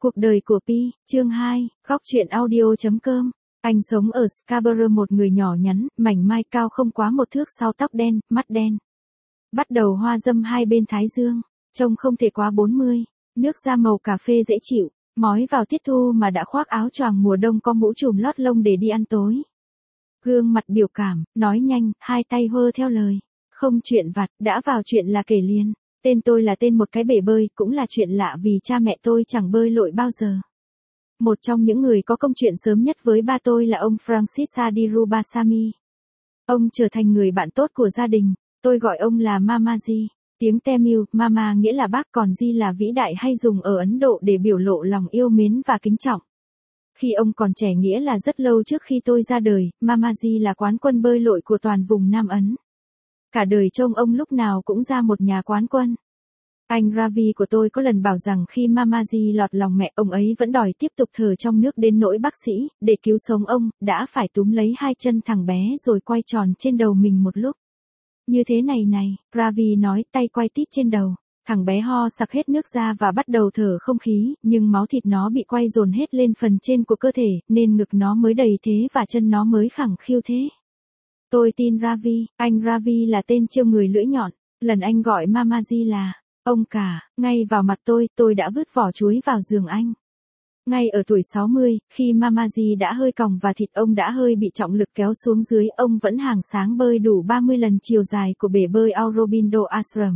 Cuộc đời của Pi, chương 2, góc truyện audio.com. Anh sống ở Scarborough, một người nhỏ nhắn, mảnh mai, cao không quá 1 thước, sau tóc đen, mắt đen. Bắt đầu hoa dâm hai bên thái dương, trông không thể quá 40, nước da màu cà phê dễ chịu, mói vào tiết thu mà đã khoác áo choàng mùa đông, có mũ trùm lót lông để đi ăn tối. Gương mặt biểu cảm, nói nhanh, hai tay hơ theo lời. Không chuyện vặt, đã vào chuyện là kể liền. Tên tôi là tên một cái bể bơi, cũng là chuyện lạ vì cha mẹ tôi chẳng bơi lội bao giờ. Một trong những người có công chuyện sớm nhất với ba tôi là ông Francis Adirubasami. Ông trở thành người bạn tốt của gia đình, tôi gọi ông là Mama Ji. Tiếng Tamil, Mama nghĩa là bác, còn Ji là vĩ đại, hay dùng ở Ấn Độ để biểu lộ lòng yêu mến và kính trọng. Khi ông còn trẻ, nghĩa là rất lâu trước khi tôi ra đời, Mama Ji là quán quân bơi lội của toàn vùng Nam Ấn. Cả đời trông ông lúc nào cũng ra một nhà quán quân. Anh Ravi của tôi có lần bảo rằng khi Mama Ji lọt lòng mẹ, ông ấy vẫn đòi tiếp tục thở trong nước, đến nỗi bác sĩ, để cứu sống ông, đã phải túm lấy hai chân thằng bé rồi quay tròn trên đầu mình một lúc. Như thế này, Ravi nói, tay quay tít trên đầu. Thằng bé ho sặc hết nước ra và bắt đầu thở không khí, nhưng máu thịt nó bị quay dồn hết lên phần trên của cơ thể, nên ngực nó mới đầy thế và chân nó mới khẳng khiu thế. Tôi tin Ravi, anh Ravi là tên trêu người lưỡi nhọn. Lần anh gọi Mama Ji là ông cả, ngay vào mặt tôi đã vứt vỏ chuối vào giường anh. Ngay ở tuổi 60, khi Mama Ji đã hơi còng và thịt ông đã hơi bị trọng lực kéo xuống dưới, ông vẫn hàng sáng bơi đủ 30 lần chiều dài của bể bơi Aurobindo Ashram.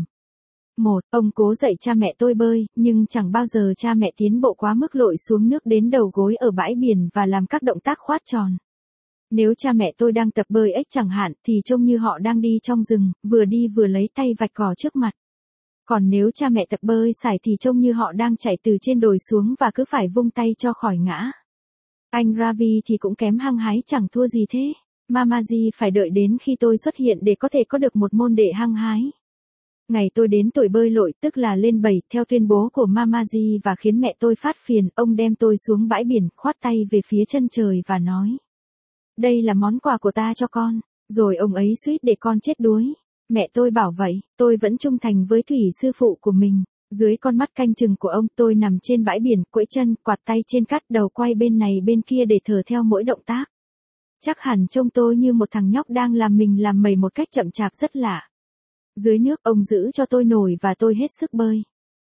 Ông cố dạy cha mẹ tôi bơi, nhưng chẳng bao giờ cha mẹ tiến bộ quá mức lội xuống nước đến đầu gối ở bãi biển và làm các động tác khoát tròn. Nếu cha mẹ tôi đang tập bơi ếch chẳng hạn, thì trông như họ đang đi trong rừng, vừa đi vừa lấy tay vạch cỏ trước mặt. Còn nếu cha mẹ tập bơi sải thì trông như họ đang chạy từ trên đồi xuống và cứ phải vung tay cho khỏi ngã. Anh Ravi thì cũng kém hăng hái chẳng thua gì thế. Mama Ji phải đợi đến khi tôi xuất hiện để có thể có được một môn đệ hăng hái. Ngày tôi đến tuổi bơi lội, tức là lên 7, theo tuyên bố của Mama Ji, và khiến mẹ tôi phát phiền, ông đem tôi xuống bãi biển, khoát tay về phía chân trời và nói: đây là món quà của ta cho con. Rồi ông ấy suýt để con chết đuối. Mẹ tôi bảo vậy, tôi vẫn trung thành với thủy sư phụ của mình. Dưới con mắt canh chừng của ông, tôi nằm trên bãi biển, quẫy chân, quạt tay trên cát, đầu quay bên này bên kia để thở theo mỗi động tác. Chắc hẳn trông tôi như một thằng nhóc đang làm mình làm mẩy một cách chậm chạp rất lạ. Dưới nước, ông giữ cho tôi nổi và tôi hết sức bơi.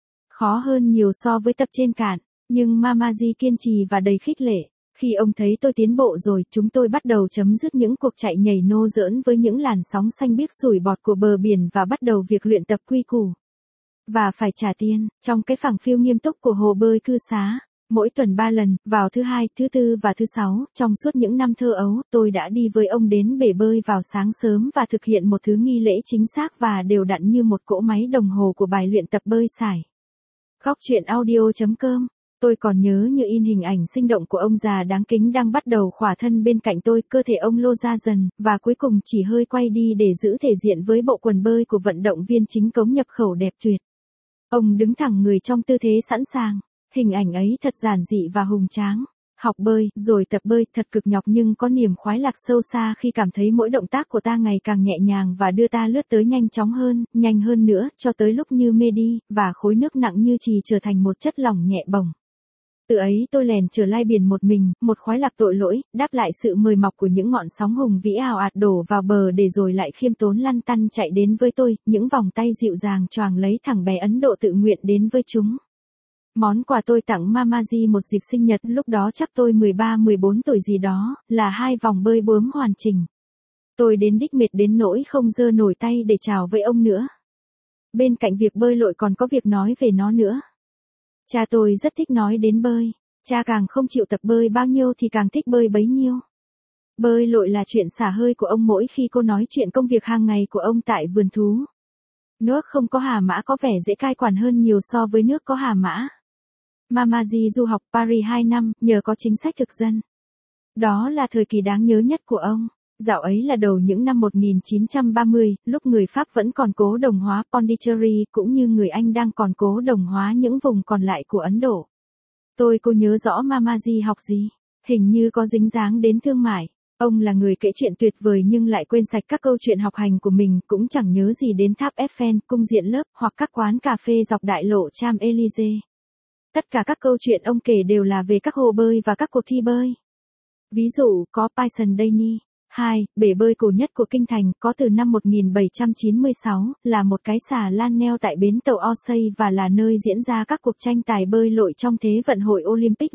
Khó hơn nhiều so với tập trên cạn, nhưng Mama Ji kiên trì và đầy khích lệ. Khi ông thấy tôi tiến bộ rồi, chúng tôi bắt đầu chấm dứt những cuộc chạy nhảy nô giỡn với những làn sóng xanh biếc sủi bọt của bờ biển và bắt đầu việc luyện tập quy củ. Và phải trả tiền, trong cái phẳng phiu nghiêm túc của hồ bơi cư xá. Mỗi tuần 3 lần, vào thứ Hai, thứ Tư và thứ Sáu, trong suốt những năm thơ ấu, tôi đã đi với ông đến bể bơi vào sáng sớm và thực hiện một thứ nghi lễ chính xác và đều đặn như một cỗ máy đồng hồ của bài luyện tập bơi sải. Góc truyện audio.com. Tôi còn nhớ như in hình ảnh sinh động của ông già đáng kính đang bắt đầu khỏa thân bên cạnh tôi, cơ thể ông lô ra dần, và cuối cùng chỉ hơi quay đi để giữ thể diện với bộ quần bơi của vận động viên chính cống nhập khẩu đẹp tuyệt. Ông đứng thẳng người trong tư thế sẵn sàng. Hình ảnh ấy thật giản dị và hùng tráng. Học bơi, rồi tập bơi, thật cực nhọc nhưng có niềm khoái lạc sâu xa khi cảm thấy mỗi động tác của ta ngày càng nhẹ nhàng và đưa ta lướt tới nhanh chóng hơn, nhanh hơn nữa, cho tới lúc như mê đi, và khối nước nặng như chì trở thành một chất lỏng nhẹ bồng. Từ ấy tôi lèn trở lai biển một mình, một khoái lạc tội lỗi, đáp lại sự mời mọc của những ngọn sóng hùng vĩ ào ạt đổ vào bờ để rồi lại khiêm tốn lăn tăn chạy đến với tôi, những vòng tay dịu dàng choàng lấy thằng bé Ấn Độ tự nguyện đến với chúng. Món quà tôi tặng Mama Ji một dịp sinh nhật, lúc đó chắc tôi 13-14 tuổi gì đó, là 2 vòng bơi bướm hoàn chỉnh. Tôi đến đích mệt đến nỗi không giơ nổi tay để chào với ông nữa. Bên cạnh việc bơi lội còn có việc nói về nó nữa. Cha tôi rất thích nói đến bơi. Cha càng không chịu tập bơi bao nhiêu thì càng thích bơi bấy nhiêu. Bơi lội là chuyện xả hơi của ông mỗi khi cô nói chuyện công việc hàng ngày của ông tại vườn thú. Nước không có hà mã có vẻ dễ cai quản hơn nhiều so với nước có hà mã. Mama Ji du học Paris 2 năm, nhờ có chính sách thực dân. Đó là thời kỳ đáng nhớ nhất của ông. Dạo ấy là đầu những năm 1930, lúc người Pháp vẫn còn cố đồng hóa Pondicherry, cũng như người Anh đang còn cố đồng hóa những vùng còn lại của Ấn Độ. Tôi cô nhớ rõ Mama Ji học gì. Hình như có dính dáng đến thương mại. Ông là người kể chuyện tuyệt vời nhưng lại quên sạch các câu chuyện học hành của mình, cũng chẳng nhớ gì đến tháp Eiffel, cung điện lớp, hoặc các quán cà phê dọc đại lộ Champs-Élysées. Tất cả các câu chuyện ông kể đều là về các hồ bơi và các cuộc thi bơi. Ví dụ, có Payson Danny. 2. Bể bơi cổ nhất của kinh thành, có từ năm 1796, là một cái xà lan neo tại bến tàu Orsay và là nơi diễn ra các cuộc tranh tài bơi lội trong Thế vận hội Olympic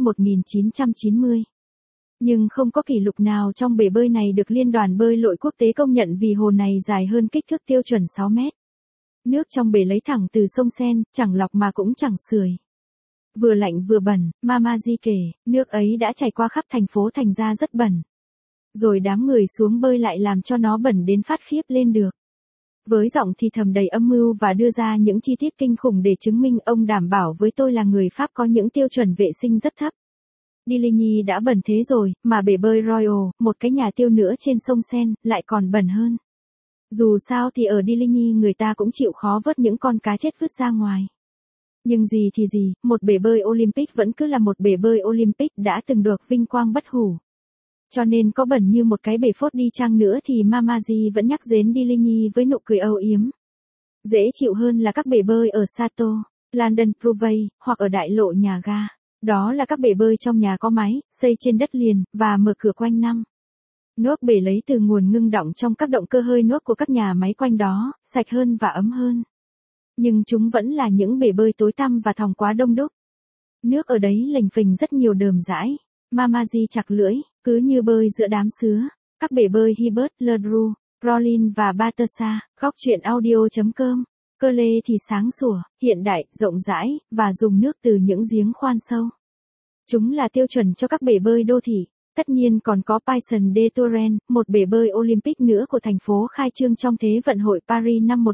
1990. Nhưng không có kỷ lục nào trong bể bơi này được Liên đoàn bơi lội quốc tế công nhận vì hồ này dài hơn kích thước tiêu chuẩn 6 mét. Nước trong bể lấy thẳng từ sông Sen, chẳng lọc mà cũng chẳng sưởi. Vừa lạnh vừa bẩn, Mama Di kể, nước ấy đã chảy qua khắp thành phố thành ra rất bẩn. Rồi đám người xuống bơi lại làm cho nó bẩn đến phát khiếp lên được. Với giọng thì thầm đầy âm mưu và đưa ra những chi tiết kinh khủng để chứng minh ông đảm bảo với tôi là người Pháp có những tiêu chuẩn vệ sinh rất thấp. Deligny đã bẩn thế rồi, mà bể bơi Royal, một cái nhà tiêu nữa trên sông Sen, lại còn bẩn hơn. Dù sao thì ở Deligny người ta cũng chịu khó vớt những con cá chết vứt ra ngoài. Nhưng gì thì gì, một bể bơi Olympic vẫn cứ là một bể bơi Olympic đã từng được vinh quang bất hủ. Cho nên có bẩn như một cái bể phốt đi chăng nữa thì Mama Di vẫn nhắc đến Deligny với nụ cười âu yếm. Dễ chịu hơn là các bể bơi ở Sato, London Provey, hoặc ở đại lộ nhà ga. Đó là các bể bơi trong nhà có máy, xây trên đất liền, và mở cửa quanh năm. Nước bể lấy từ nguồn ngưng đọng trong các động cơ hơi nước của các nhà máy quanh đó, sạch hơn và ấm hơn. Nhưng chúng vẫn là những bể bơi tối tăm và thòng quá đông đúc. Nước ở đấy lềnh phềnh rất nhiều đờm dãi. Mama Di chặt lưỡi, cứ như bơi giữa đám sứa. Các bể bơi Hibbert, Ledru, Rollin và Battersa, góc truyện audio.com. Cơ lê thì sáng sủa, hiện đại, rộng rãi, và dùng nước từ những giếng khoan sâu. Chúng là tiêu chuẩn cho các bể bơi đô thị. Tất nhiên còn có Payson de Touraine, một bể bơi Olympic nữa của thành phố khai trương trong Thế vận hội Paris năm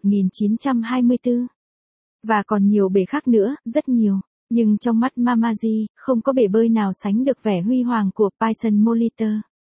1924. Và còn nhiều bể khác nữa, rất nhiều. Nhưng trong mắt Mama Di, không có bể bơi nào sánh được vẻ huy hoàng của Payson Molitor.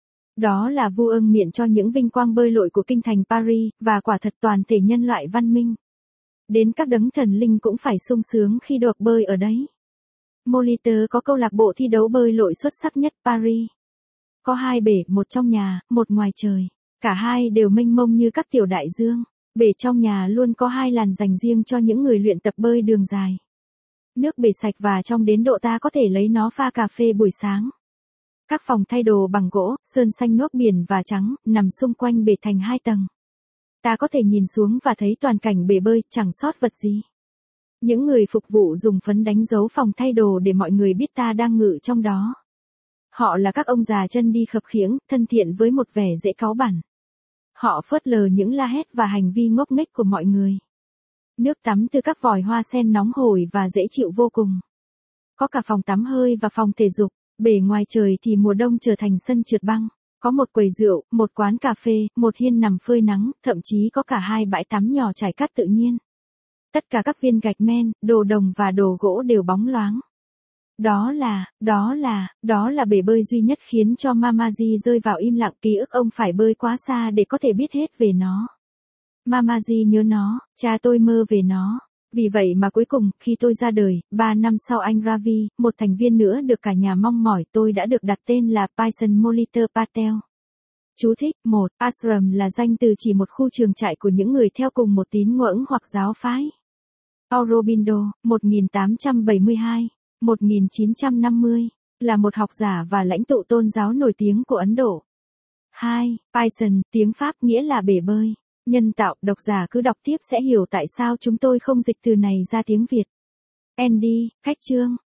Đó là vua ưng miện cho những vinh quang bơi lội của kinh thành Paris, và quả thật toàn thể nhân loại văn minh. Đến các đấng thần linh cũng phải sung sướng khi được bơi ở đấy. Molitor có câu lạc bộ thi đấu bơi lội xuất sắc nhất Paris. Có 2 bể, một trong nhà, một ngoài trời. Cả hai đều mênh mông như các tiểu đại dương. Bể trong nhà luôn có 2 làn dành riêng cho những người luyện tập bơi đường dài. Nước bể sạch và trong đến độ ta có thể lấy nó pha cà phê buổi sáng. Các phòng thay đồ bằng gỗ, sơn xanh nước biển và trắng, nằm xung quanh bể thành 2 tầng. Ta có thể nhìn xuống và thấy toàn cảnh bể bơi, chẳng sót vật gì. Những người phục vụ dùng phấn đánh dấu phòng thay đồ để mọi người biết ta đang ngự trong đó. Họ là các ông già chân đi khập khiễng, thân thiện với một vẻ dễ cáu bẳn. Họ phớt lờ những la hét và hành vi ngốc nghếch của mọi người. Nước tắm từ các vòi hoa sen nóng hổi và dễ chịu vô cùng. Có cả phòng tắm hơi và phòng thể dục. Bể ngoài trời thì mùa đông trở thành sân trượt băng. Có một quầy rượu, một quán cà phê, một hiên nằm phơi nắng, thậm chí có cả 2 bãi tắm nhỏ trải cát tự nhiên. Tất cả các viên gạch men, đồ đồng và đồ gỗ đều bóng loáng. Đó là bể bơi duy nhất khiến cho Mama Di rơi vào im lặng, ký ức ông phải bơi quá xa để có thể biết hết về nó. Mama Di nhớ nó, cha tôi mơ về nó. Vì vậy mà cuối cùng, khi tôi ra đời, 3 năm sau anh Ravi, một thành viên nữa được cả nhà mong mỏi, tôi đã được đặt tên là Payson Molitor Patel. Chú thích: 1. Ashram là danh từ chỉ một khu trường trại của những người theo cùng một tín ngưỡng hoặc giáo phái. Aurobindo, 1872-1950, là một học giả và lãnh tụ tôn giáo nổi tiếng của Ấn Độ. 2. Payson, tiếng Pháp nghĩa là bể bơi. Nhân tạo, độc giả cứ đọc tiếp sẽ hiểu tại sao chúng tôi không dịch từ này ra tiếng Việt. Andy, khách chương.